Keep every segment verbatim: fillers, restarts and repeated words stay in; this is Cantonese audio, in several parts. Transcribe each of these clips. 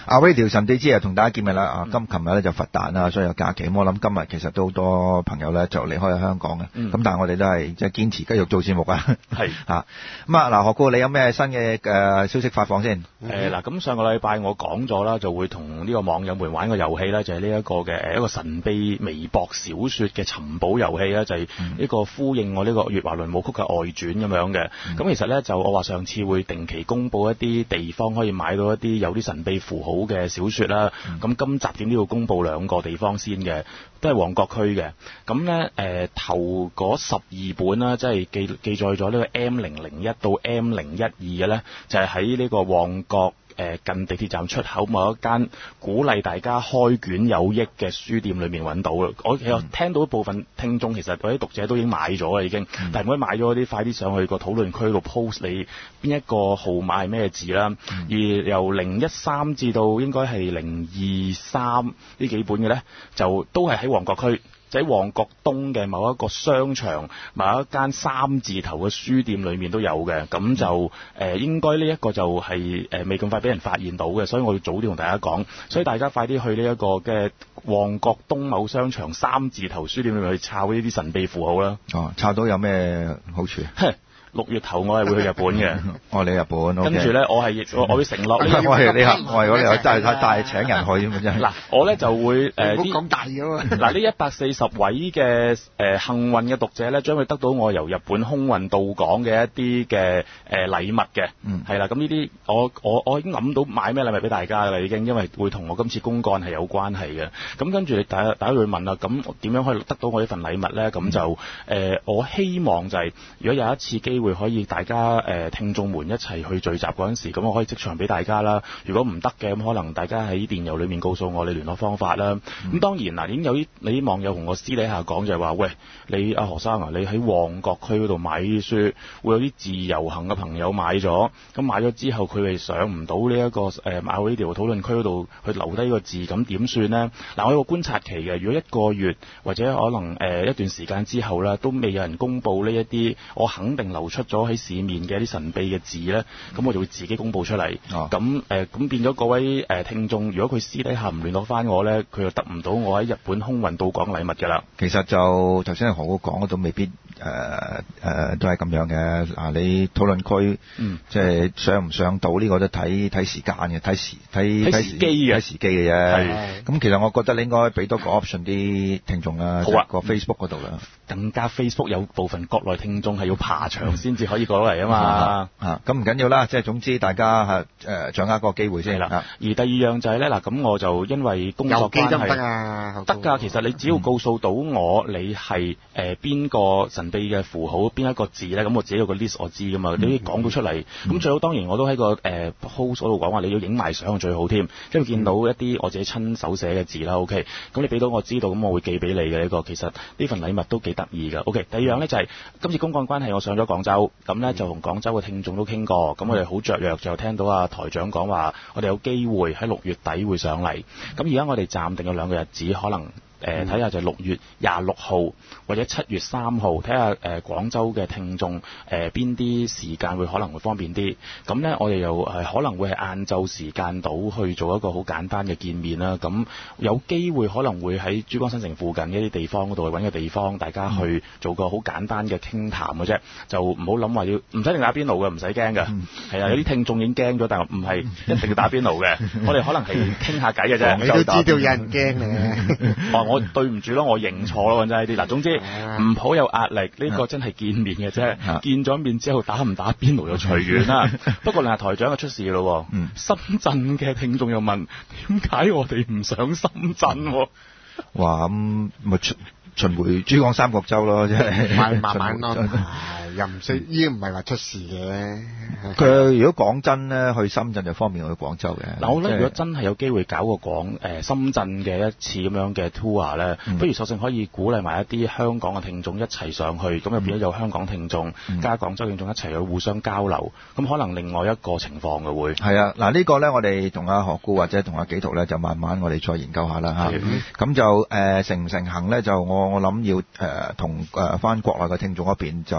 阿 Radio 神秘之夜同大家見面啦！啊，今琴日咧就佛誕啦，所以有假期。咁我諗今日其實都好多朋友咧就離開咗香港嘅。咁、嗯、但係我哋都係即係堅持繼續做節目啊。係嚇咁啊！嗱，何故你有咩新嘅誒消息發放先？ 誒嗱，咁上個禮拜我講咗啦，就會同呢個網友們玩個遊戲啦，就係呢一個嘅一個神秘微博小説嘅尋寶遊戲啦，就係、是、呢個呼應我呢個月華輪舞曲嘅外傳咁樣嘅。咁、嗯、其實咧就我話上次會定期公佈一啲地方可以買到一啲有啲神秘符號嘅小説啦，咁、嗯、今集點都要公佈兩個地方先嘅，都係旺角區嘅。咁咧誒頭嗰十二本啦，即係記記載咗呢個 M 零零一到 M 零一二嘅咧，就係喺呢個旺角誒近地鐵站出口某一間鼓勵大家開卷有益嘅書店裏面揾到嘅。我其實聽到部分聽眾其實嗰啲讀者都已經買咗啦已經，嗯、但係唔可以買咗嗰啲快啲上去個討論區度 post 你邊一個號碼係咩字啦。嗯、而由零一三至到應該係零二三呢幾本嘅咧，就都係喺旺角區。就喺旺角東嘅某一個商場、某一間三字頭嘅書店裏面都有嘅，咁就誒、呃、應該呢一個就係誒未咁快俾人發現到嘅，所以我要早啲同大家講，所以大家快啲去呢一個嘅旺角東某商場三字頭書店裏面去抄呢啲神秘符號啦。哦， 抄到有咩好處？ 六月頭我係會去日本嘅， 我嚟日本，okay、 跟住咧我係我我要承諾， 我係你客，我係我哋真係太大請人去咁真係。嗱， 我咧就會誒啲咁大嘅嘛。 嗱，呢一百四十位嘅誒、呃、幸運嘅讀者咧，將會得到我由日本空運到港嘅一啲嘅誒禮物嘅，嗯，係啦，咁呢啲我我我已經諗到買咩禮物俾大家㗎啦，已經，因為會同我今次公幹係有關係嘅。咁跟住你大家大家會問啦，咁點樣可以得到我呢份禮物咧？咁就誒、呃、我希望就係、是、如果有一次機會可以大家誒、呃、聽眾們一齊去聚集嗰陣時，咁我可以即場俾大家啦。如果唔得嘅，咁可能大家喺電郵裏面告訴我你聯絡方法啦。咁、嗯、當然嗱，已經有啲你啲網友同我私底下講就係話，喂，你阿何生啊，你喺旺角區嗰度買啲書，會有啲自由行嘅朋友買咗，咁買咗之後佢哋上唔到呢一個誒馬會呢條討論區嗰度去留低個字，咁點算呢？嗱，我有個觀察期嘅，如果一個月或者可能誒、呃、一段時間之後咧，都未有人公佈呢一啲我肯定流出咗喺市面嘅一啲神秘嘅字咧，咁我就會自己公佈出嚟。咁誒咁變咗各位誒、呃、聽眾，如果佢私底下唔聯絡翻我咧，佢就得唔到我喺日本空運到港禮物㗎啦。 其實就頭先何哥講嗰度未必誒誒、呃呃、都係咁樣嘅。嗱，你討論區，嗯，即係上唔上到呢個都睇睇時間嘅，睇時睇睇時機嘅，睇時機嘅啫。咁其實我覺得你應該俾多個 option 啲聽眾啦，好啊，個 Facebook 嗰度啦。 更加 Facebook 有部分國內聽眾係要爬牆先至可以過到嚟啊嘛。 啊，咁唔緊要啦，即係總之大家係誒、呃、掌握個機會先啦。 而第二樣就係咧，嗱，咁我就因為工作關係得得啊，得㗎。其實你只要告訴到我你係誒邊個神秘嘅符號，邊一個字咧，咁我自己有個 list 我知㗎嘛。你講到出嚟，咁、嗯、最好當然我都喺個誒 post 嗰度講話，你要影埋相最好添，因為見到一啲我自己親手寫嘅字啦。OK，咁你俾到我知道，咁我會寄俾你嘅呢、這個。其實呢份禮物都幾得意㗎。OK，第二樣咧就係、是、今次公幹關係，我上咗廣州，咁咧就同廣州嘅聽眾都傾過，咁我哋好雀躍，就聽到啊台長講話，我哋有機會喺六月底會上嚟。咁而家我哋暫定有兩個日子，可能。誒睇下就六月廿六號或者七月三號，睇下誒廣州嘅聽眾誒邊啲時間會可能會方便啲。咁呢，我哋又誒可能會係晏晝時間到去做一個好簡單嘅見面啦。咁有機會可能會喺珠江新城附近一啲地方嗰度揾個地方，大家去做個好簡單嘅傾談嘅啫。就唔好諗話要唔使定打邊爐嘅，唔使驚嘅。係啊，有啲聽眾已經驚咗，但係唔係一定要打邊爐嘅。我哋可能係傾下偈嘅啫。 你都知道有人驚你。 我對唔住咯，我認錯咯，真係啲嗱。總之唔好有壓力，呢、呢個真係見面嘅啫。見咗面之後打唔打邊爐就隨緣啦。不過嗱，台長就出事咯。嗯，深圳嘅聽眾又問點解我哋唔上深圳？ 哇，咁咪出巡迴珠江三角洲咯，即係慢慢咯。又唔使，依家唔係話出事嘅。 佢如果講真咧，去深圳就方便去廣州嘅。 嗱，我覺得如果真係有機會搞個廣誒、呃、深圳嘅一次咁樣嘅 tour 咧、嗯，不如索性可以鼓勵埋一啲香港嘅聽眾一齊上去，咁又變咗有香港聽眾、嗯、加廣州聽眾一齊去互相交流，咁可能另外一個情況嘅會係啊。嗱、這個、呢個咧，我哋同阿何姑或者同阿紀陶咧，就慢慢我哋再研究下啦嚇。咁、嗯、就誒成唔成行咧？就我我諗要誒同誒翻國內嘅聽眾嗰邊就大家。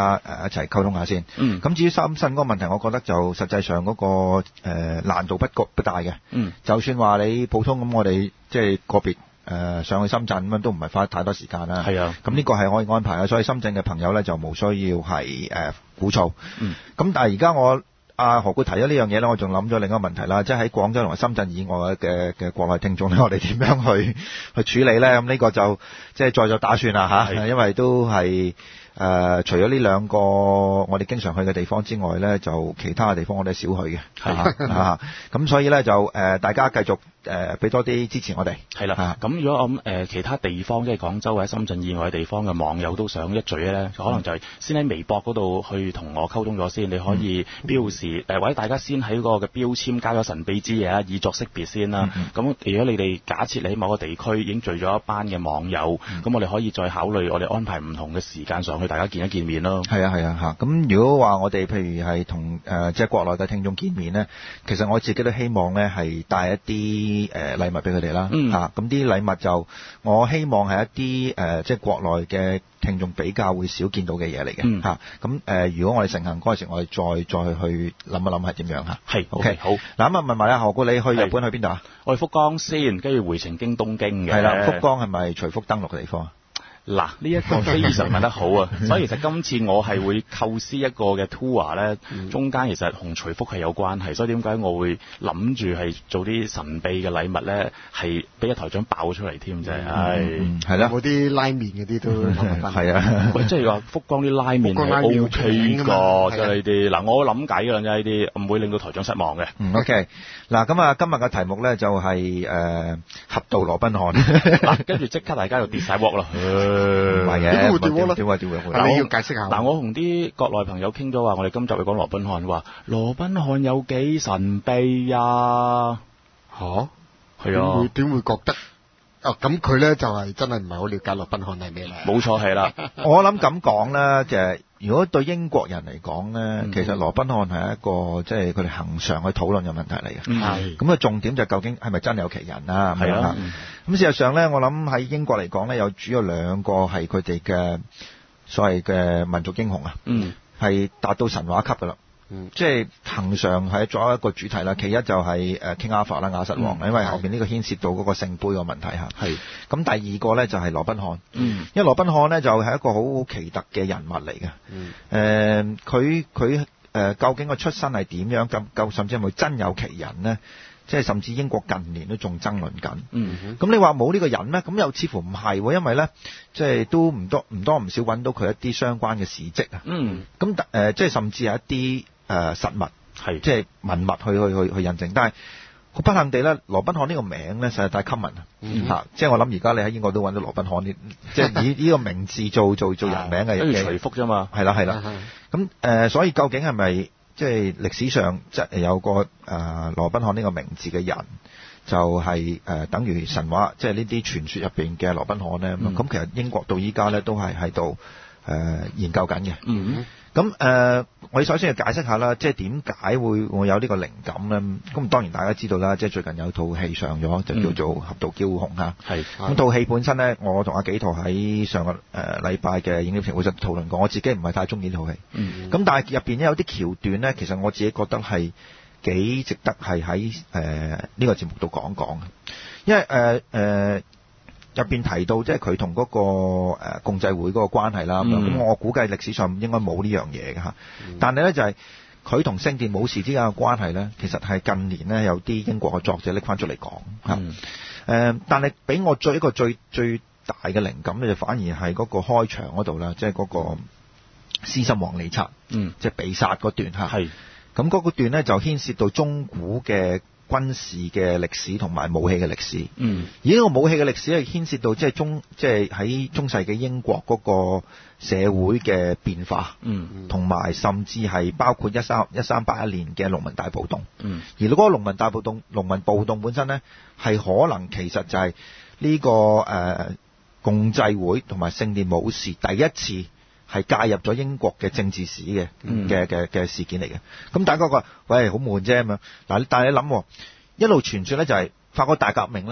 家誒、呃、一齊溝通下先。 嗯。 咁至於深圳嗰個問題，我覺得就實際上嗰、那個誒、呃、難度不局不大嘅。 嗯。 就算話你普通咁，我哋即係個別誒、呃、上去深圳咁樣，都唔係花太多時間啦。 係啊。 咁呢個係可以安排嘅，所以深圳嘅朋友咧就冇需要係誒鼓噪。嗯。咁但係而家我。啊，何故提咗呢樣嘢咧？我仲諗咗另一個問題啦，即係喺廣州同埋深圳以外嘅嘅國內聽眾咧，我哋點樣去去處理咧？咁呢個就即係再作打算啦嚇，因為都係誒、呃、除咗呢兩個我哋經常去嘅地方之外咧，就其他嘅地方我哋少去嘅，係啊，咁所以咧就誒、呃、大家繼續誒俾、呃、多啲支持我哋。 係啦，咁如果我諗誒、呃、其他地方即係廣州或者深圳以外嘅地方嘅網友都想一聚咧，就可能就係先喺微博嗰度去同我溝通咗先，你可以標示誒、呃、或者大家先喺嗰個嘅標籤加咗神秘之夜啊，以作識別先啦。咁、嗯、如果你哋假設你喺某個地區已經聚咗一班嘅網友，咁、嗯、我哋可以再考慮我哋安排唔同嘅時間上去，大家見一見面咯。 係啊係啊嚇，咁如果話我哋譬如係同誒即係國內嘅聽眾見面咧，其實我自己都希望咧係帶一啲誒、呃、禮物俾佢哋啦嚇，咁啲禮物就我希望係一啲誒、呃、即係國內嘅聽眾比較會少見到嘅嘢嚟嘅嚇，咁、嗯、誒、呃、如果我哋成行嗰陣時，我哋再再去諗一諗係點樣嚇。係 OK 好。嗱咁啊問埋啊何故你去日本去邊度啊？ 我去福岡先，跟住回程經東京嘅。 係啦，福岡係咪隨福登陸嘅地方啊？ 嗱，呢一個非常問得好啊！所以其實今次我係會構思一個嘅 tour 咧、嗯，中間其實同徐福係有關係，所以點解我會諗住係做啲神秘嘅禮物咧，係俾一台長爆出嚟添啫，係係啦， 有冇啲拉麵嗰啲都係啊！ 喂，即係話福岡啲拉麵係 OK 㗎，即係呢啲嗱，我諗計㗎啦，呢啲唔會令到台長失望嘅。 嗯 OK， 嗱咁啊，今日嘅題目咧就係、是、誒、呃、俠盜羅賓漢， 嗱跟住即刻大家就跌晒鑊啦。 唔係嘅，點會點會點會點會？ 你要解釋下。 嗱，我同啲國內朋友傾咗話，我哋今集會講羅賓漢，話羅賓漢有幾神秘呀？ 吓？ 係啊。 會點會覺得？哦，咁佢咧就係真係唔係好了解羅賓漢係咩咧？ 冇錯，係啦。 我諗咁講咧，就係如果對英國人嚟講咧、嗯，其實羅賓漢係一個即係佢哋恆常去討論嘅問題嚟嘅。係。咁啊，重點就究竟係咪真有其人啊？係啊。咁事實上咧，我諗喺英國嚟講咧，有主要兩個係佢哋嘅所謂嘅民族英雄啊。嗯。係達到神話級噶啦。嗯。即係恆常係作為一個主題啦。其一就係誒 King Arthur 啦，亞瑟王、嗯，因為後邊呢個牽涉到嗰個聖杯嘅問題嚇。係。咁第二個咧就係羅賓漢。嗯。因為羅賓漢咧就係一個好好奇特嘅人物嚟嘅。嗯。誒，佢佢誒究竟個出身係點樣？咁夠甚至係咪真有其人呢？即係甚至英國近年都仲爭論緊。嗯，咁你話冇呢個人咩？咁又似乎唔係喎，因為咧，即係都唔多唔多唔少揾到佢一啲相關嘅事蹟啊。嗯，咁誒、呃，即係甚至係一啲誒、呃、實物，係即係文物去去去去印證。但係好不幸地咧，羅賓漢呢個名咧實在太 common 啊。嗯，即係我諗而家你喺英國都揾到羅賓漢呢，即係以呢個名字做做做人名嘅。 跟住徐福啫嘛。係啦係啦。咁誒、呃，所以究竟係咪？即係歷史上即係有個誒、呃、羅賓漢呢個名字嘅人，就係、是、誒、呃、等於神話，即係呢啲傳說入邊嘅羅賓漢咧。咁、嗯、其實英國到依家咧都係喺度誒研究緊嘅。嗯，咁誒、呃、我哋首先要解釋下啦，即係點解會會有呢個靈感咧？咁當然大家知道啦，即係最近有套戲上咗，就叫做《俠盜驕雄》嚇。係。咁套戲本身咧，我同阿紀陶喺上個誒禮拜嘅影業評會就討論過，我自己唔係太中意呢套戲。嗯。咁但係入邊咧有啲橋段咧，其實我自己覺得係幾值得係喺誒呢個節目度講講嘅，因為誒誒。呃呃入邊提到即係佢同嗰個誒共濟會嗰個關係啦，咁、嗯、我估計歷史上應該冇呢樣嘢嘅嚇。但係咧就係佢同聖殿武士之間嘅關係咧，其實係近年咧有啲英國嘅作者拎翻出嚟講嚇。誒、嗯呃，但係俾我最一個最最大嘅靈感咧，就反而係嗰個開場嗰度啦，即係嗰個獅心王李察，嗯，即係被殺嗰段嚇。係。咁嗰個段咧就牽涉到中古嘅軍事嘅歷史同埋武器嘅歷史，嗯，而呢個武器嘅歷史係牽涉到即係中即係喺中世紀英國嗰個社會嘅變化，嗯，同埋甚至係包括一三一三八一年嘅農民大暴動，嗯，而嗰個農民大暴動農民暴動本身咧係可能其實就係呢、這個誒、呃、共濟會同埋聖殿武士第一次係介入咗英國嘅政治史嘅嘅嘅嘅事件嚟嘅，咁大家覺得喂好悶啫咁樣，嗱但係你諗一路傳說咧就係法國大革命咧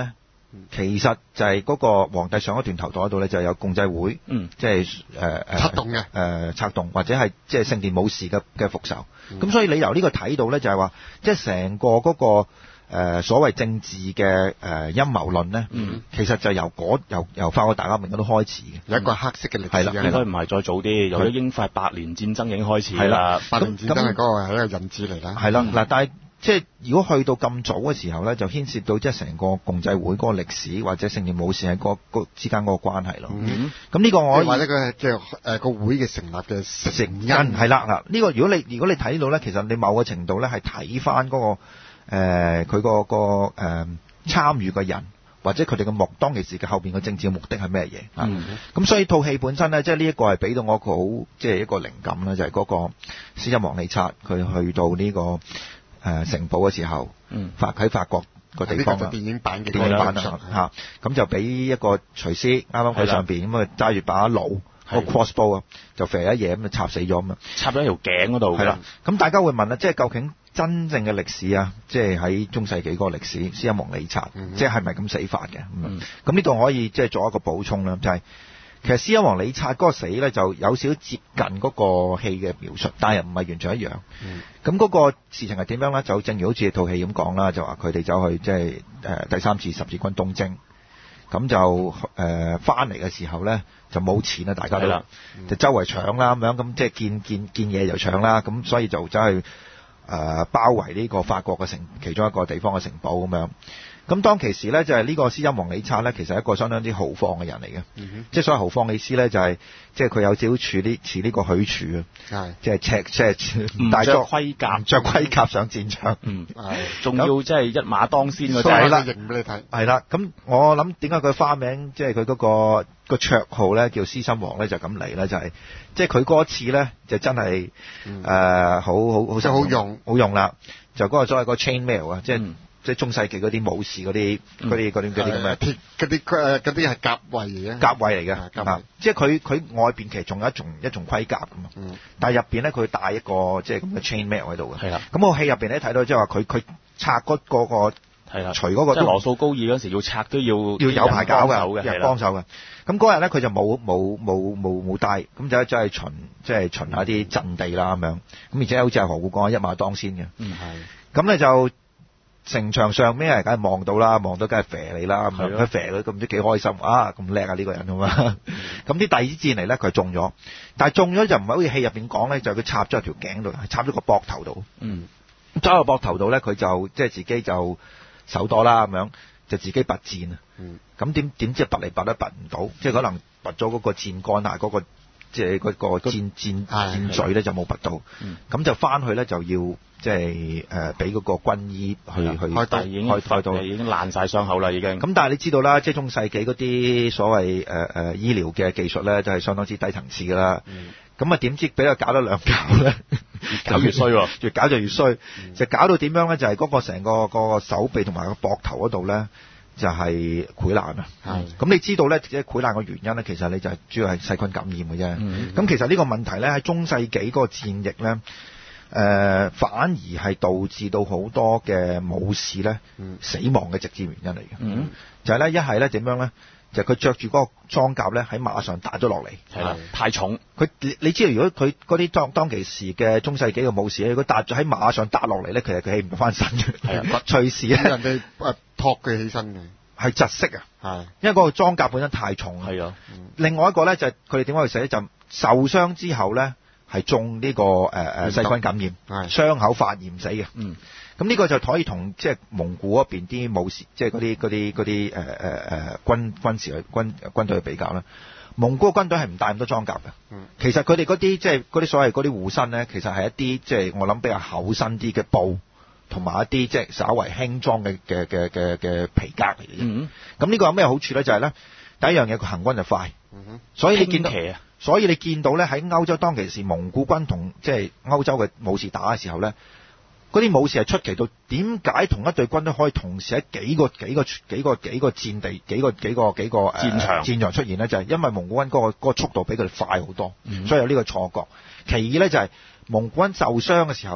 其實就係嗰個皇帝上一段頭度嗰度咧，就有共濟會， 嗯， 即係誒誒策動嘅誒策動，或者係即係聖殿武士嘅嘅復仇。咁、 嗯、 所以你由呢個睇到咧，就係話即係成個嗰、那個。誒、呃、所謂政治嘅誒、呃、陰謀論咧、嗯，其實就由嗰由由法國大革命嗰度開始嘅， 有一個黑色嘅歷史。 應該唔係再早啲，由咗英法百年戰爭已經開始啦。 百年戰爭係嗰個係一個引子嚟啦。 係啦，嗱、嗯，但係即係如果去到咁早嘅時候咧，就牽涉到即係成個共濟會嗰個歷史或者聖殿武士喺嗰個之間嗰個關係咯。咁、嗯、呢個我或者個即係誒個會嘅成立嘅成因係啦嗱，呢、這個如果你如果你睇到咧，其實你某個程度咧係睇翻嗰個。誒佢個個誒、呃、參與嘅人，或者佢哋嘅目當其時嘅後邊嘅政治嘅目的係咩嘢啊？咁、嗯、所以套戲本身咧，即係呢一個係俾到我一個好即係一個靈感啦，就係、是、嗰個施恩王理察佢去到呢、這個誒、呃、城堡嘅時候，嗯、法喺法國個地方啦， 電影版嘅電影版啦嚇，咁就俾一個廚師啱啱喺上邊咁啊揸住把弩。個 crossbow 啊，就肥一嘢咁就插死咗咁啊！ 插咗條頸嗰度。係啦， 咁大家會問啦，即係究竟真正嘅歷史啊，即係喺中世紀嗰個歷史，施恩王理察，嗯、即係係咪咁死法嘅？咁咁呢度可以即係做一個補充啦，就係、是、其實施恩王理察嗰個死咧，就有少少接近嗰個戲嘅描述，但係又唔係完全一樣。咁、嗯、嗰個事情係點樣咧？就正如好似套戲咁講啦，就話佢哋走去即係誒第三次十字軍東征。咁就誒翻嚟嘅時候咧，就冇錢啦，大家都就周圍搶啦咁樣，咁即係見見見嘢就搶啦，咁所以就走去誒包圍呢個法國嘅城，其中一個地方嘅城堡咁樣。咁當其時咧，就係、是、呢個施恩王理察咧，其實係一個相當之豪放嘅人嚟嘅、嗯，即係所謂豪放嘅意思咧，就係即係佢有少少似呢似呢個許褚啊，即係赤即係唔着盔甲， 唔着盔甲上戰場， 嗯，係，仲要即係一馬當先嗰隻， 係啦， 型俾你睇， 係啦。咁我諗點解佢花名即係佢嗰個個綽號咧叫施恩王咧就咁嚟咧，就係即係佢嗰次咧就真係誒好好好好用好用啦，就嗰個所謂個 chain mail 啊，即係。即係中世紀嗰啲武士嗰啲嗰啲嗰啲嗰啲咁嘅鐵嗰啲誒嗰啲係甲衛嚟嘅， 甲衛嚟嘅啊！即係佢佢外邊其實仲有一種一種盔甲㗎嘛，嗯、但係入邊咧佢帶一個即係咁嘅 chain mail 喺度嘅。係啦，咁個戲入邊咧睇到即係話佢佢拆嗰、嗰個係啦，除嗰個即係羅素高爾嗰時要拆都要要有排搞嘅， 有人幫手嘅。咁嗰日咧佢就冇冇冇冇冇帶，咁就走去巡即係巡下啲陣地啦咁樣。咁而且好似係何故講一馬當先嘅。嗯係。咁咧就。城牆上咩人梗係望到啦，望到梗係肥你啦，咁樣肥佢咁唔知幾開心啊！咁叻啊呢個人咁啊！咁啲第二戰嚟咧，佢中咗，但係中咗就唔係好似戲入邊講咧，就係、是、佢插咗喺條頸度，係插咗個膊頭度。嗯，插喺個膊頭度咧，佢就即係自己就手多啦，咁樣就自己拔箭啊。嗯，咁點點知拔嚟拔都拔唔到，即係可能拔咗嗰個箭桿啊，嗰、那個即係嗰個箭箭箭嘴咧就冇拔到。嗯，咁就翻去咧就要。即係誒俾嗰個軍醫去去開刀，已經開刀，已經爛晒傷口啦，已經。 咁但係你知道啦，即係中世紀嗰啲所謂誒誒、呃、醫療嘅技術咧，就係相當之低層次㗎啦。咁啊點知俾佢搞咗兩搞咧， 越搞越衰喎， 越搞就越衰，嗯、就搞到點樣咧？就係、是、嗰個成個個手臂同埋個膊頭嗰度咧，就係潰爛啊。咁你知道咧，即係潰爛嘅原因咧，其實你就係主要係細菌感染嘅啫。咁、嗯、其實呢個問題咧喺中世紀嗰個戰役咧。誒、呃、反而係導致到好多嘅武士咧、嗯、死亡嘅直接原因嚟嘅、嗯，就係咧一係咧點樣咧？就佢着住嗰個裝甲咧喺馬上打咗落嚟， 係啦，太重。 佢你，你知道如果佢嗰啲當當其時嘅中世紀嘅武士咧，如果搭咗喺馬上打落嚟咧，其實佢起唔翻身嘅，係啊，隨時咧人哋誒托佢起身嘅， 係窒息啊，係，因為嗰個裝甲本身太重，係啊、嗯。另外一個咧就係佢哋點解去死咧？就受傷之後咧。係中呢、這個誒誒細菌感染，傷口發炎死嘅。嗯，咁呢個就可以同即係蒙古嗰邊啲武士，即係嗰啲嗰啲嗰啲誒誒誒軍軍事軍軍隊去比較啦。蒙古軍隊係唔帶咁多裝甲嘅。嗯，其實佢哋嗰啲即係嗰啲所謂嗰啲護身咧，其實係一啲即係我諗比較厚身啲嘅布，同埋一啲即係稍為輕裝嘅嘅嘅嘅嘅皮革嚟嘅。嗯，咁呢個有咩好處咧？就係、是、咧第一樣嘢，佢行軍就快。嗯，所以你見到。所以你見到咧喺歐洲當其時蒙古軍同即係歐洲嘅武士打嘅時候咧，嗰啲武士係出奇到點解同一隊軍都可以同時喺幾個幾個幾個幾個戰地幾個幾個幾個誒戰場戰場出現咧？就係、是、因為蒙古軍嗰、那個嗰、那個速度比佢哋快好多、嗯，所以有呢個錯覺。其二咧就係、是、蒙古軍受傷嘅時候咧，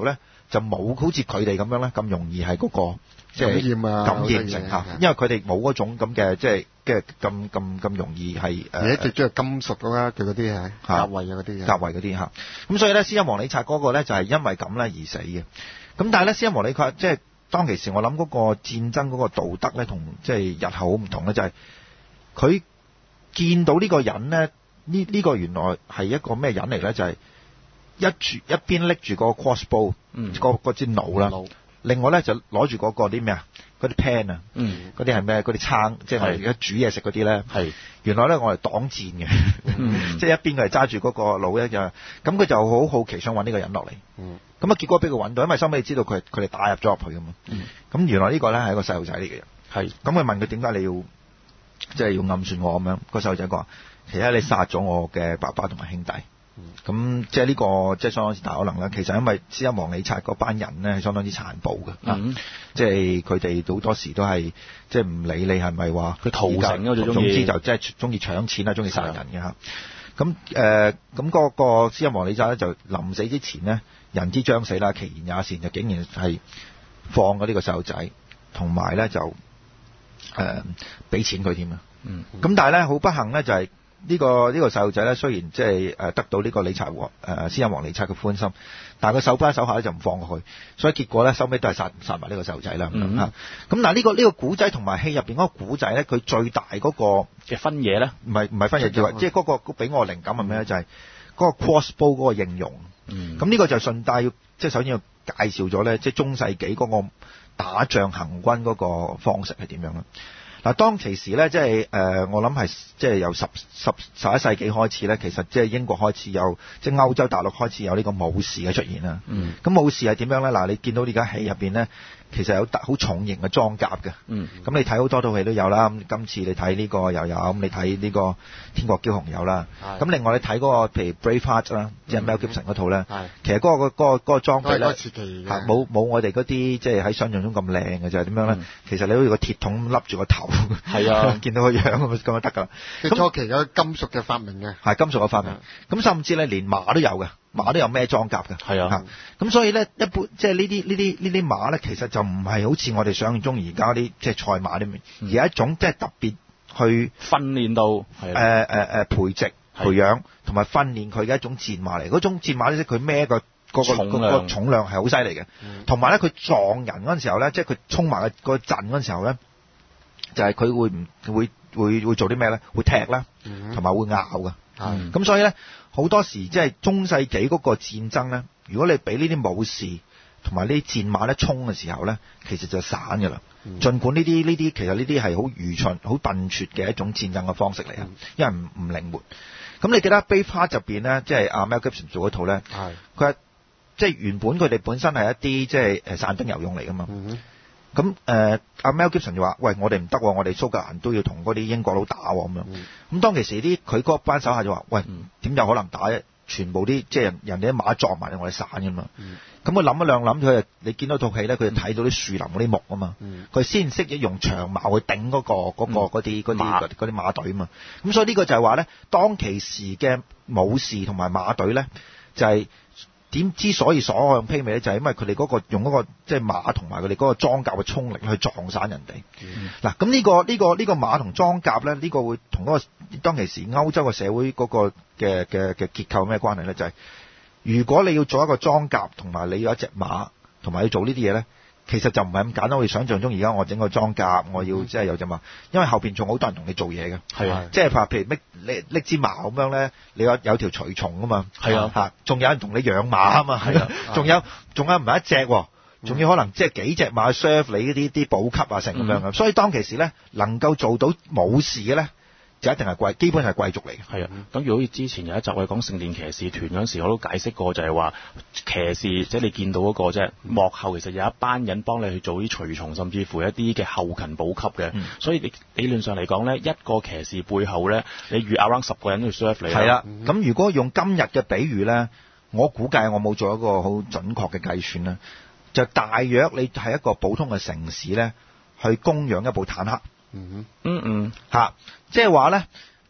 就冇好似佢哋咁樣咧咁容易係嗰、嗰個即係感染啊感染性嚇，因為佢哋冇嗰種咁嘅即係嘅咁咁咁容易係誒。 而且最主要係金屬啦，佢嗰啲係甲位啊嗰啲。 甲位嗰啲嚇，咁所以咧，施恩王理察嗰個咧就係因為咁咧而死嘅。咁但係咧，施恩王理察即係當其時，我諗嗰個戰爭嗰個道德咧，同即係日後好唔同咧，就係、是、佢見到呢個人咧，呢呢、呢個原來係一個咩人嚟咧？就係、是、一住一邊拎住個 crossbow，嗯，嗰嗰支弩啦，另外咧就攞住嗰個啲咩啊，嗰啲 pan 啊，嗯，嗰啲係咩？嗰啲撐，即係我哋而家煮嘢食嗰啲咧，係原來咧我係擋箭嘅，嗯、即係一邊佢係揸住嗰個弩咧就，咁佢就好好奇想揾呢個人落嚟，嗯，咁啊結果俾佢揾到，因為收尾你知道佢佢哋打入咗入去㗎嘛，咁、嗯、原來呢個咧係一個細路仔嚟嘅人，係，咁佢問佢點解你要即係、就是、要暗算我咁樣？個細路仔講，其實你殺咗我嘅爸爸同埋兄弟。咁、嗯、即係呢個即係相當之大可能啦。其實因為施恩王理察嗰班人咧係相當之殘暴嘅、嗯，即係佢哋好多時都係即係唔理你係咪話佢屠城啊，總之就即係中意搶錢啊，中意殺人嘅嚇。咁誒咁嗰個施恩王理察咧就臨死之前呢，人之將死啦，其言也善，就竟然係放咗呢個細路仔，同埋咧就誒俾、呃、錢佢添啊。咁、嗯、但係咧好不幸咧就係、是。呢、這個呢、這個細路仔咧，雖然即係誒得到呢個理察王誒施恩王理察嘅歡心，但係佢手班手下咧就唔放過佢，所以結果咧收尾都係殺殺埋呢個細路仔啦。咁、嗯、啊，咁嗱呢個呢、這個古仔同埋戲入邊嗰個古仔咧，佢最大嗰個嘅分野咧，唔係唔係分野，就係即係嗰個俾我靈感係咩咧？就係、是、嗰個 crossbow 嗰個應用。咁、嗯、呢個就順帶要即係首先要介紹咗咧，即係中世紀嗰個打仗行軍嗰個方式係點樣啦。嗱，當其時咧，即係誒，我諗係即係由十十十一世紀開始咧，其實即係英國開始有，即係歐洲大陸開始有呢個武士嘅出現啦。嗯。咁武士係點樣咧？嗱，你見到而家戲入邊咧，其實有好重型嘅裝甲嘅。嗯。咁你睇好多套戲都有啦。咁今次你睇呢個又有，咁你睇呢個《天國驕雄》有啦。係。咁另外你睇嗰個譬如 Braveheart 啦，即係 Mel Gibson 嗰套咧。係。其實嗰個嗰個嗰個裝備咧，係冇冇我哋嗰啲即係喺想像中咁靚嘅就係點樣咧？其實你好似個鐵桶笠住個頭。係啊，見到個樣咁咁就得噶啦。 咁初期嗰金屬嘅發明嘅， 係金屬嘅發明。咁甚至咧，連馬都有嘅，馬都有咩裝甲嘅。係啊，咁所以咧，一般即係呢啲呢啲呢啲馬咧，其實就唔係好似我哋想象中而家啲即係賽馬啲，而係一種即係特別去訓練到誒誒誒培植、培養同埋訓練佢嘅一種戰馬嚟。嗰種戰馬咧，即係佢孭個嗰個嗰個重量係好犀利嘅。同埋咧，佢撞人嗰陣時候咧，即係佢衝埋個陣嗰陣時候咧。就係、是、佢會唔會會會做啲咩咧？會踢啦，同埋會拗噶。咁、嗯、所以咧，好多時即係中世紀嗰個戰爭咧，如果你俾呢啲武士同埋呢啲戰馬咧衝嘅時候咧，其實就散噶啦。嗯、儘管呢啲呢啲其實呢啲係好愚蠢、好笨拙嘅一種戰爭嘅方式嚟啊，因為唔唔靈活。咁你記得《Braveheart》入邊咧，即係阿 Mel Gibson 做嗰套咧，佢係即係原本佢哋本身係一啲即係誒散兵游勇嚟噶嘛。嗯咁誒，阿、呃、Mel Gibson 就話：喂，我哋唔得喎，我哋蘇格蘭都要同嗰啲英國佬打喎，咁樣。咁、嗯、當其時啲佢嗰班手下就話：喂，點有可能打啫？全部啲即係人人哋啲馬撞埋嚟，我哋散㗎嘛。咁佢諗一兩諗，佢你見到套戲咧，佢就睇到啲樹林嗰啲木啊嘛。佢、嗯、先識用長矛去頂嗰、嗰個嗰嗰啲嗰啲嗰啲馬隊啊嘛。咁所以呢個就係話咧，當其時嘅武士同埋馬隊咧，就係、是。點之所以所向披靡咧，就係因為佢哋嗰個用嗰個即係馬同埋佢哋嗰個裝甲嘅衝力去撞散人哋。嗱、嗯，咁呢、呢個呢、呢個呢、呢個馬同裝甲咧，呢、呢個會同嗰個當其時歐洲嘅社會嗰個嘅嘅嘅結構有咩關係咧？就係、是、如果你要做一個裝甲，同埋你有一隻馬，同埋要做呢啲嘢咧。其實就唔係咁簡單，我哋想象中而家我整個裝甲，我要即係有隻馬，因為後邊仲好多人同你做嘢嘅，係啊，即係話譬如拎拎拎支矛咁樣咧，你有有條隨從啊嘛，係啊，嚇，仲有人同你養馬啊嘛，係啊，仲有仲有唔係一隻喎，仲要可能即係幾隻馬 serve 你嗰啲啲補給啊成咁樣嘅，所以當其時咧能夠做到武士嘅咧。就一定係貴，基本係貴族嚟嘅。係啊，等於好似之前有一集我哋講聖殿騎士團嗰陣時，我都解釋過，就係話騎士即係你見到嗰個啫，幕後其實有一班人幫你去做啲隨從，甚至乎一啲嘅後勤補給嘅。嗯、所以你理論上嚟講咧，一個騎士背後咧，你預 around 十個人去 serve 你。係啦，咁、嗯、如果用今日嘅比喻咧，我估計我冇做一個好準確嘅計算啦，就大約你係一個普通嘅城市咧，去供養一部坦克。嗯嗯嗯，嚇、啊，即係話咧，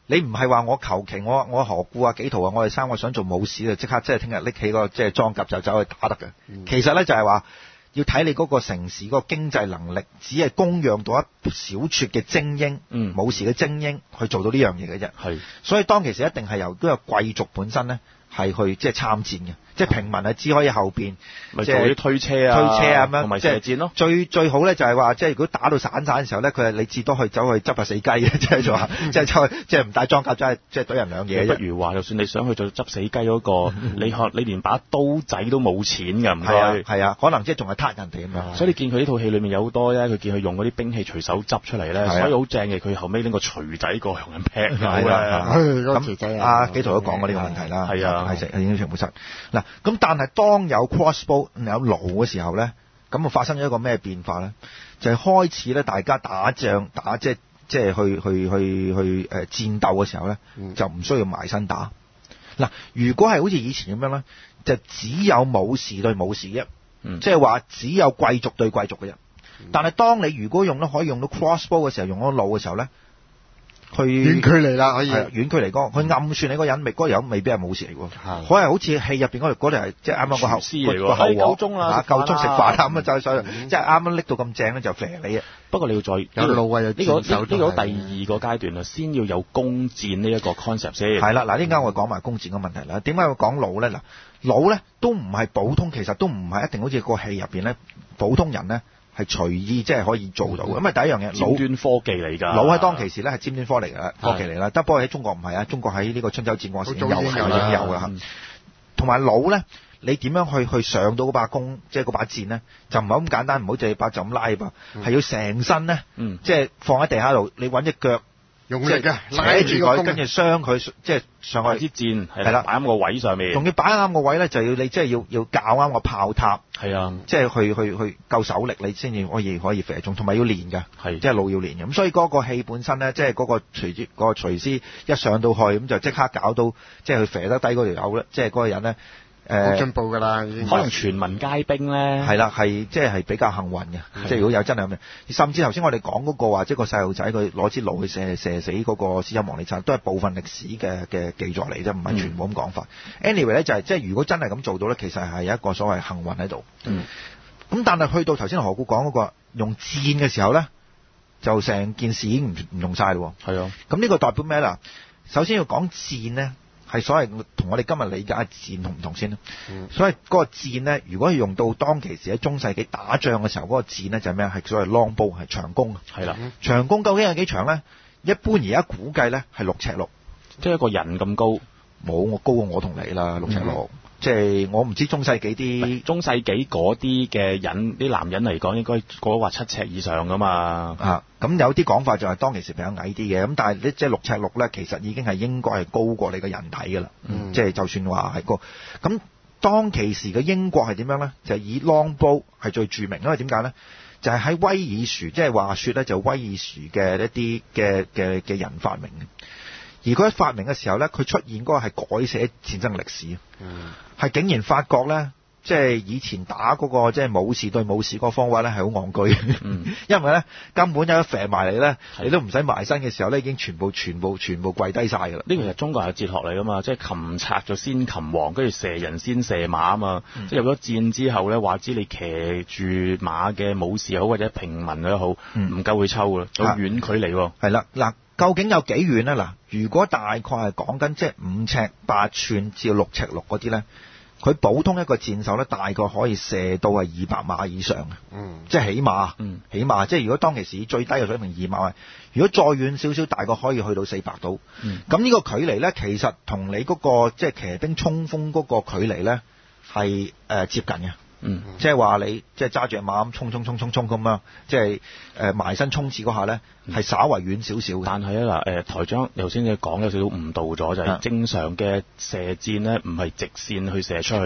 你唔係話我求其我我何故啊幾圖啊，我哋三個想做武士就即刻即係聽日拎起個即係裝甲就走去打得嘅。嗯、其實咧就係話要睇你嗰個城市嗰個經濟能力，只係供養到一小撮嘅精英，嗯、武士嘅精英去做到呢樣嘢嘅啫。係，所以當其時一定係由嗰個貴族本身咧係去即係參戰嘅。即係平民係只可以後邊， 咪做啲推車啊、 推車啊咁樣， 同埋射箭咯。 最最好咧就係話，即係如果打到散散嘅時候咧，佢係你至多去走去執下死雞嘅，即係就話，即係走即係唔帶裝甲，即係即係懟人兩嘢。 不如話，就算你想去做執死雞嗰個，你學你連把刀仔都冇錢㗎，唔該。 係啊，係啊，可能即係仲係撻人哋咁樣。 所以你見佢呢套戲裏面有好多咧，佢見佢用嗰啲兵器隨手執出嚟咧，所以好正嘅。佢後尾拎個錘仔過同人劈嘅。係啊， 咁阿紀陶都講過呢個問題啦。係啊，係係影場本身嗱，咁但係當有 crossbow 有弩嘅時候咧，咁啊發生咗一個咩變化咧？就係、是、開始咧，大家打仗打即係即係去去去去誒、呃、戰鬥嘅時候咧，嗯、就唔需要埋身打。嗱，如果係好似以前咁樣咧，就只有武士對武士啫，即係話只有貴族對貴族嘅啫。嗯、但係當你如果用到可以用到 crossbow 嘅時候，用咗弩嘅時候咧。去遠距離啦，可以遠距離講，佢暗算你個人，未嗰個人未必係武士嚟喎，可能好似戲入邊嗰條嗰條係即係啱啱個後個後夠鐘啦， 夠鐘食飯啦咁啊，就所以即係啱啱拎到咁正咧就肥你啊！ 不過你要再有路啊，有呢個呢個第二個階段啦，先要有弓箭呢一個 concept 先。 係啦，嗱，呢間我講埋弓箭嘅問題啦。點解要講弩咧？嗱，弩咧都唔係普通，其實都唔係一定好似個戲入邊咧，普通人咧。係隨意即係可以做到嘅，咁啊第一樣嘢， 尖端科技嚟㗎。 弩喺當其時咧係尖端科嚟㗎，科技嚟啦。得不過喺中國唔係啊，中國喺呢個春秋戰國時已經有已經有㗎嚇。同埋弩咧，你點樣去去上到嗰把弓，即係嗰把箭咧，就唔係咁簡單，唔好淨係把就咁拉噃，係、嗯、要成身咧，嗯、即係放喺地下度，你揾隻腳。 用力嘅， 拉住佢，跟住傷佢，即係上去支箭，係啦，擺啱個位上面。 仲要擺啱個位咧，就要你即係要要校啱個炮塔， 係啊， 即係去去去夠手力，你先至可以可以射中，同埋要練㗎， 係即係路要練嘅。咁所以嗰個戲本身咧，即係嗰個隨嗰、嗰個隨師一上到去，咁就即刻搞到，即係佢射得低嗰條友咧，即係嗰個人咧。 誒，好進步㗎啦， 可能全民皆兵咧， 係啦，係即係係比較幸運嘅，即係如果有真係咁嘅，甚至頭先我哋講嗰個話，即係個細路仔佢攞支弩去射射死嗰個獅子王李燦，都係部分歷史嘅嘅記載嚟啫，唔係全部咁講法。嗯、anyway 咧就係、是、即係如果真係咁做到咧，其實係有一個所謂幸運喺度。嗯，咁但係去到頭先何故講嗰個用箭嘅時候咧，就成件事已經唔唔用晒咯。係啊，咁呢個代表咩啦？首先要講箭咧。係所謂同我哋今日理解嘅箭同唔同先啦。嗯、所以嗰個箭咧，如果係用到當其時喺中世紀打仗嘅時候，嗰、嗰個箭咧就係咩？係所謂 longbow，係長弓。係啦，長弓究竟有幾長咧？一般而家估計咧係六尺六， 即係一個人咁高。 冇，我高過我同你啦，六尺六。嗯、即係我唔知中世紀啲中世紀嗰啲嘅人，啲男人嚟講應該嗰話七尺以上噶嘛。 啊，咁有啲講法就係當其時比較矮啲嘅，咁但係你即係六尺六咧，其實已經係應該係高過你個人體噶啦。嗯、即係就算話係高，咁當其時嘅英國係點樣咧？就係、以 longbow 係最著名，因為點解咧？就係、係、喺威爾殊，即係話說咧，就威爾殊嘅一啲嘅嘅嘅人發明嘅。而佢一發明嘅時候咧，佢出現嗰個係改寫戰爭歷史，係、嗯、竟然發覺咧，即係以前打嗰、嗰個即係武士對武士嗰個方法咧係好戇居，嗯、因為咧根本有一射埋嚟咧，你都唔使埋身嘅時候咧，已經全部全部全部跪低晒㗎啦。 呢個係中國人嘅哲學嚟㗎嘛，即係擒賊就先擒王，跟住射人先射馬啊嘛。嗯、即係有咗箭之後咧，話知你騎住馬嘅武士好或者平民都好，唔、嗯、夠佢抽㗎，有遠距離喎。 係啦，嗱。究竟有幾遠咧？嗱，如果大概係講緊即係五尺八寸至六尺六嗰啲咧，佢普通一個箭手咧，大概可以射到係二百碼以上嘅，嗯，即係起碼，嗯，起碼，即係如果當其時最低嘅水平二百碼，如果再遠少少，大概可以去到四百度，嗯，咁呢個距離咧，其實同你嗰個即係騎兵衝鋒嗰個距離咧係誒接近嘅。嗯，即係話你即係揸住隻馬咁衝衝衝衝衝咁樣，即係誒埋身衝刺嗰下咧，係稍為遠少少嘅。 但係啊嗱，誒台長頭先你講有少少誤導咗，就係、是、正常嘅射箭咧，唔係直線去射出去嘅，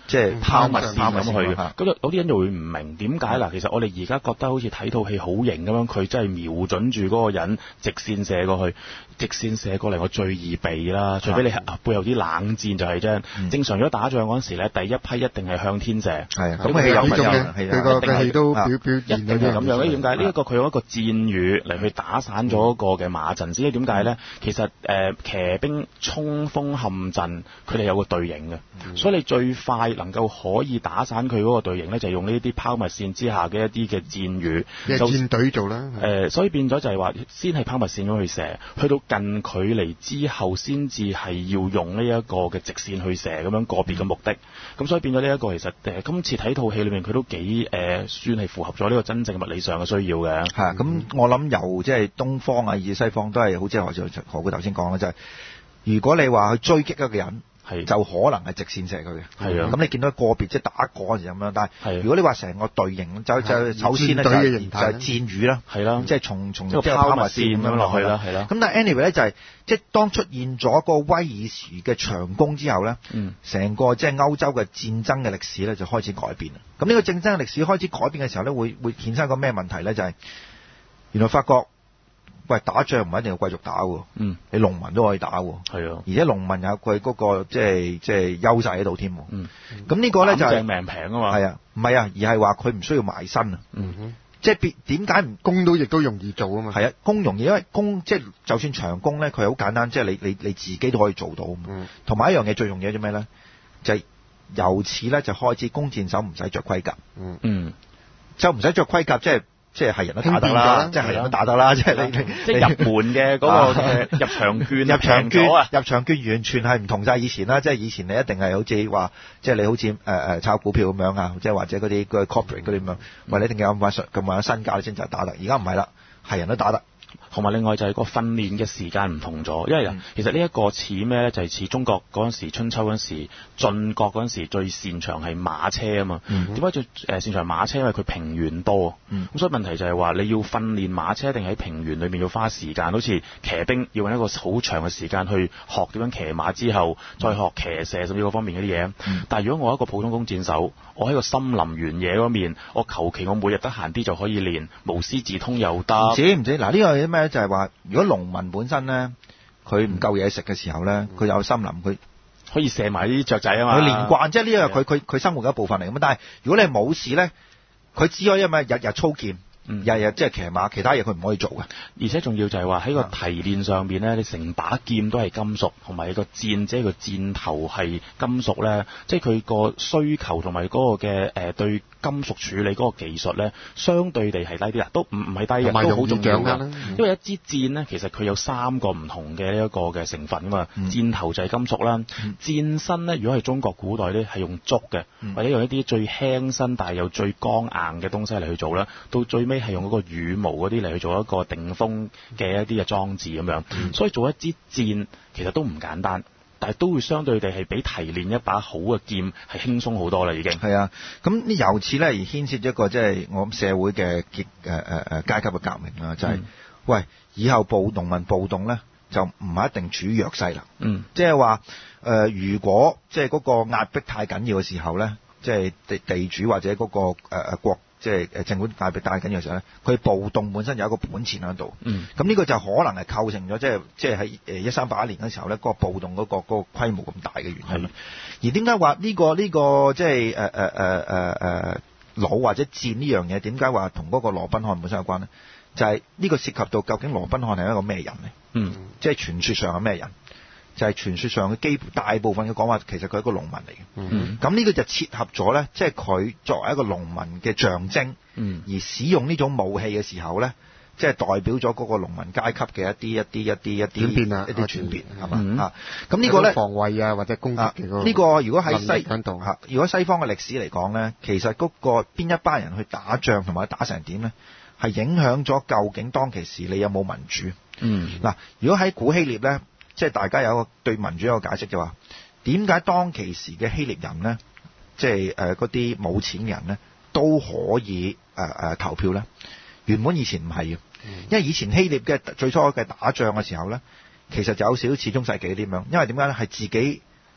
即係拋物線咁去嘅。 咁咁有啲人就會唔明點解啦。其實我哋而家覺得好似睇套戲好型咁樣，佢真係瞄準住嗰個人直線射過去，直線射過嚟我最易避啦。除非你啊背後啲冷戰就係啫。嗯、正常如果打仗嗰陣時咧，第一批一定係向天射。係啊，咁戲有呢種嘅，佢個嘅戲都表表現一定係咁樣。呢點解？呢一個佢用一個箭雨嚟去打散咗一個嘅馬陣。至於點解咧？其實誒、呃、騎兵衝鋒陷陣，佢哋有個隊形嘅，嗯、所以你最快能夠可以打散佢嗰個隊形咧，就係、用呢啲拋物線之下嘅一啲嘅箭雨， 即係戰隊做啦。誒、 呃，所以變咗就係話，先係拋物線咁去射，去到近距離之後，先至係要用呢一個嘅直線去射，咁樣個別嘅目的。咁、嗯、所以變咗呢一個其實誒、呃，今次睇套戲裏面佢都幾誒、呃，算係符合咗呢個真正物理上嘅需要嘅。 係咁、嗯、我諗由即係東方啊，以至西方都係好似何何佢頭先講啦，就係、是、如果你話去追擊一個人。係就可能係直線射佢嘅，係啊。咁你見到個別即係打過嗰陣時咁樣，但係如果你話成個隊形就就首先咧就係就係箭雨啦，係啦，即係從從即係拋物線咁樣落去啦，係啦。咁但係 anyway 咧就係即係當出現咗個威爾士嘅長弓之後咧，成、嗯、個即係歐洲嘅戰爭嘅歷史咧就開始改變啦。咁呢個戰爭嘅歷史開始改變嘅時候咧，會會衍生一個咩問題咧？就係、是、原來發覺。喂，打仗唔係一定要貴族打喎，嗯，你農民都可以打喎，係啊，而且農民有佢嗰個即係即係優勢喺度添，嗯，咁呢個咧就係命平啊嘛， 係啊，唔係啊，而係話佢唔需要埋身啊，嗯哼，即係點解唔攻到亦都容易做啊嘛， 係啊，攻容易，因為攻即係就算長攻咧，佢係好簡單，即係你你你自己都可以做到，嗯，同埋一樣嘢最重要係咩咧？就係由此咧就開始弓箭手唔使着盔甲，嗯嗯，就唔使着盔甲，即係。即係係人都打得啦，即係人都打得啦，即係你即係入門嘅嗰個嘅入場券， 入場券啊，入場券完全係唔同晒以前啦，即係以前你一定係好似話，即係你好似誒誒炒股票咁樣啊，即係或者嗰啲嗰 corporate 嗰啲咁樣，喂你一定要咁快咁快身價你先就打得，而家唔係啦，係人都打得。 同埋另外就係個訓練嘅時間唔同咗，因為、嗯、其實呢一個似咩咧？就係、是、似中國嗰陣時春秋嗰陣時晉國嗰陣時最擅長係馬車啊嘛。點解、嗯、最誒擅長馬車？因為佢平原多。咁、嗯、所以問題就係話你要訓練馬車，一定喺平原裏面要花時間，好似騎兵要揾一個好長嘅時間去學點樣騎馬之後，再學騎射甚至嗰方面嗰啲嘢。嗯、但係如果我一個普通弓箭手，我喺個森林原野嗰面，我求其我每日得閒啲就可以練，無師自通又得。 唔知唔知嗱呢個係咩？就係話，如果農民本身咧，佢唔夠嘢食嘅時候咧，佢、嗯、有森林，佢可以射埋啲雀仔啊嘛。 佢練慣，即係呢個佢佢佢生活嘅一部分嚟。咁但係如果你係冇事咧，佢只可以因為日日操劍，日日即係騎馬，其他嘢佢唔可以做嘅。 而且仲要就係話喺個提煉上邊咧，你成把劍都係金屬，同埋個箭即係個箭頭係金屬咧，即係佢個需求同埋嗰個嘅誒、呃、對金屬處理嗰個技術咧，相對地係低啲啦，都唔唔係低嘅，都好重要嘅。嗯、因為一支箭咧，其實佢有三個唔同嘅呢一個嘅成分啊嘛。嗯、箭頭就係金屬啦，嗯、箭身咧，如果係中國古代咧係用竹嘅，嗯、或者用一啲最輕身但係又最剛硬嘅東西嚟去做啦，到最尾係用嗰個羽毛嗰啲嚟去做一個定風嘅一啲嘅裝置咁樣。嗯、所以做一支箭其實都唔簡單。但係都會相對地係比提煉一把好嘅劍係輕鬆好多啦，已經係啊。咁由此咧而牽涉一個即係我諗社會嘅結誒誒誒階級嘅革命啦，就係、是嗯、喂以後暴農民暴動咧就唔係一定處於弱勢啦。嗯，即係話誒，如果即係嗰個壓迫太緊要嘅時候咧，即係地地主或者嗰、那個誒誒、呃、國。即係誒政府壓迫大緊嘅時候咧，佢暴動本身有一個本錢喺度。嗯，咁呢個就可能係構成咗即係即係喺誒一三八一年嘅時候咧，嗰、那個暴動嗰、那個嗰、那個規模咁大嘅原因。的而點解話呢個呢、這個即係誒誒誒誒誒弩或者箭呢樣嘢？點解話同嗰個羅賓漢本身有關咧？就係、是、呢個涉及到究竟羅賓漢係一個咩人咧？嗯，即係傳說上係咩人？就係傳說上嘅基大部分嘅講話，其實佢係一個農民嚟嘅。嗯哼，咁呢個就切合咗咧，即係佢作為一個農民嘅象徵，嗯，而使用呢種武器嘅時候咧，即係代表咗嗰個農民階級嘅一啲一啲一啲一啲轉變啊， 一啲轉變係嘛啊？咁呢個咧防衛啊或者攻擊嘅呢個如果喺西嚇，如果西方嘅歷史嚟講咧，其實嗰個邊一班人去打仗同埋打成點咧，係影響咗究竟當其時你有冇民主？嗯，嗱，如果喺古希臘咧。即係大家有一個對民主有一個解釋就話，點解當其時嘅希臘人呢，即係誒嗰啲冇錢嘅人呢，都可以誒誒、呃、投票呢？原本以前唔係嘅，因為以前希臘嘅最初嘅打仗嘅時候呢，其實就有少少似中世紀啲咁樣，因為點解呢？係自己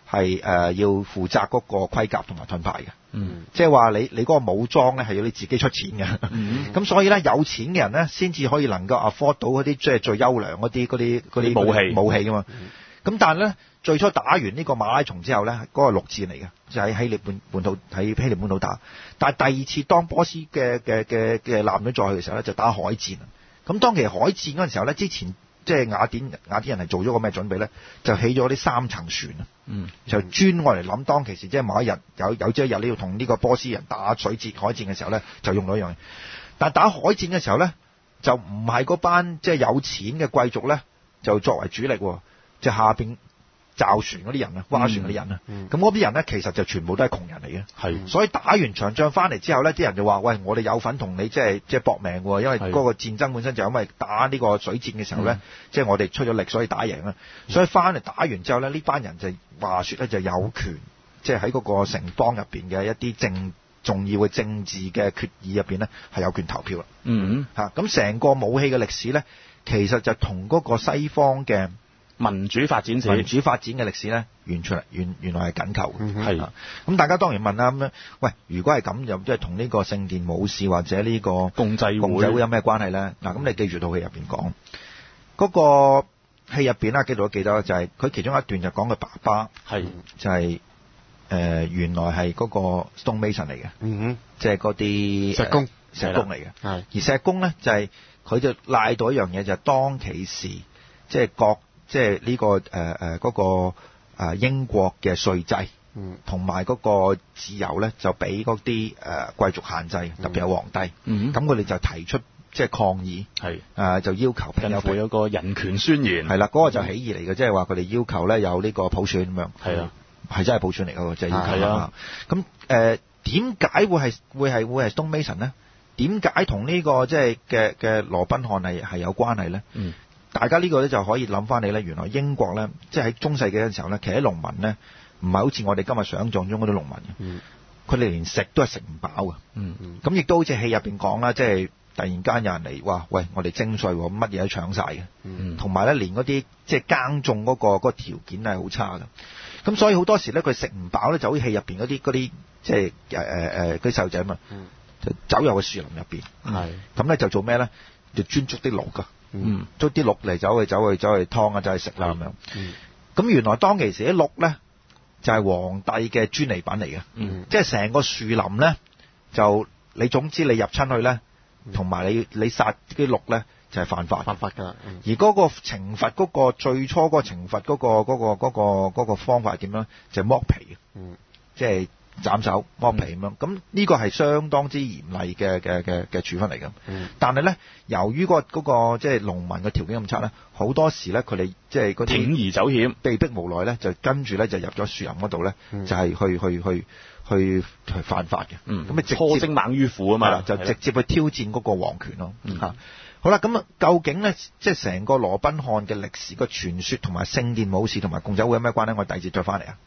係誒、呃、要負責嗰個盔甲同埋盾牌嘅。 嗯， 即係話你你嗰個武裝咧係要你自己出錢嘅。咁、嗯、所以咧有錢嘅人咧先至可以能夠 afford 到嗰啲即係最優良嗰啲嗰啲嗰啲武器武器噶嘛。咁、嗯、但係咧最初打完呢個馬拉松之後咧，嗰、那個陸戰嚟嘅，就喺、是、希臘本本土喺希臘本土打。但係第二次當波斯嘅嘅嘅嘅艦隊再去嘅時候咧，就打海戰。咁當其實海戰嗰陣時候咧，之前即係雅典雅典人係做咗個咩準備咧？就起咗啲三層船啊，嗯，就專愛嚟諗當其時即係某一日有有朝一日你要同呢個波斯人打水戰海戰嘅時候咧，就用到一樣嘢。但係打海戰嘅時候咧，就唔係嗰班即係有錢嘅貴族咧，就作為主力，就下邊造船嗰啲人啊，划船嗰啲人啊，咁嗰啲人咧其實就全部都係窮人嚟嘅，係，所以打完場仗翻嚟之後咧，啲人就話：喂，我哋有份同你即係即係搏命喎，因為嗰個戰爭本身就因為打呢個水戰嘅時候咧，即係我哋出咗力，所以打贏啦。所以翻嚟打完之後咧，呢班人就話説咧就有權，即係喺嗰個城邦入邊嘅一啲政重要嘅政治嘅決議入邊咧係有權投票啦。嗯，嚇，咁成個武器嘅歷史咧，其實就同嗰個西方嘅民主發展史、 民主發展嘅歷史咧，原出嚟原原來係緊扣嘅。係、嗯，咁大家當然問啦，咁樣，喂，如果係咁，又即係同呢個聖殿武士或者呢個共濟共濟會有咩關係咧？嗱，咁你記住套戲入邊講，嗰、嗰個戲入邊啦，記住都記得就係、是、佢其中一段就講佢爸爸係就係、是、誒、呃、原來係嗰個 stone mason 嚟嘅，嗯哼，即係嗰啲石工、呃、 石工嚟嘅，係，而石工咧就係、是、佢就賴到一樣嘢，就係、是、當其時即係各。即係呢、這個誒誒嗰個、呃、英國嘅稅制，同埋嗰個自由咧，就俾嗰啲誒貴族限制，特別係皇帝。咁佢哋就提出即係抗議，係誒、呃、就要求有佢有個人權宣言， 係啦，嗰、那個就起義嚟嘅，即係話佢哋要求咧有呢個普選咁樣。係啊，係真係普選嚟嘅，即係要求啊。咁誒點解會係會係會係 Stone Mason 咧？點解同呢個即係嘅嘅羅賓漢係係有關係咧？嗯。大家呢個咧就可以諗翻你咧，原來英國咧，即係喺中世紀嘅時候咧，其實啲農民咧唔係好似我哋今日想像中嗰啲農民嘅，佢哋連食都係食唔飽嘅。嗯嗯。咁亦都好似戲入邊講啦，即係突然間有人嚟話：喂，我哋徵稅喎，乜嘢都搶晒嘅。嗯。同埋咧，連嗰啲即係耕種嗰個嗰個條件係好差嘅。咁所以好多時咧，佢食唔飽咧，就好似戲入邊嗰啲嗰啲即係誒誒誒嗰啲細路仔嘛，就走入個樹林入邊。係。咁咧就做咩咧？就專捉啲鹿㗎。嗯，捉啲鹿嚟走去走去走去劏啊，走去食啦咁樣。嗯，咁原來當其時啲鹿咧就係、是、皇帝嘅專利品嚟嘅。嗯，即係成個樹林咧，就你總之你入親去咧，同、嗯、埋你你殺啲鹿咧就係、是、犯法。犯法㗎。嗯、而嗰個懲罰嗰個最初嗰個懲罰嗰、那個嗰、那個嗰、那個嗰、那個方法係點樣？就係、是、剝皮。嗯，即係。斬手剝皮咁樣，咁呢個係相當之嚴厲嘅嘅嘅嘅處分嚟嘅。嗯，但係咧，由於嗰、嗰個嗰個即係農民嘅條件咁差咧，好多時咧佢哋即係嗰啲鋌而走險， 被逼無奈咧，就跟住咧就入咗樹林嗰度咧，就係、是、去去去去去犯法嘅。嗯，咁咪直接苛徵猛於虎啊嘛， 就直接去挑戰嗰個皇權咯。嗯，嚇，好啦，咁啊，究竟咧即係成個羅賓漢嘅歷史個傳說同埋聖殿武士同埋共濟會有咩關係？我哋第二節再翻嚟啊。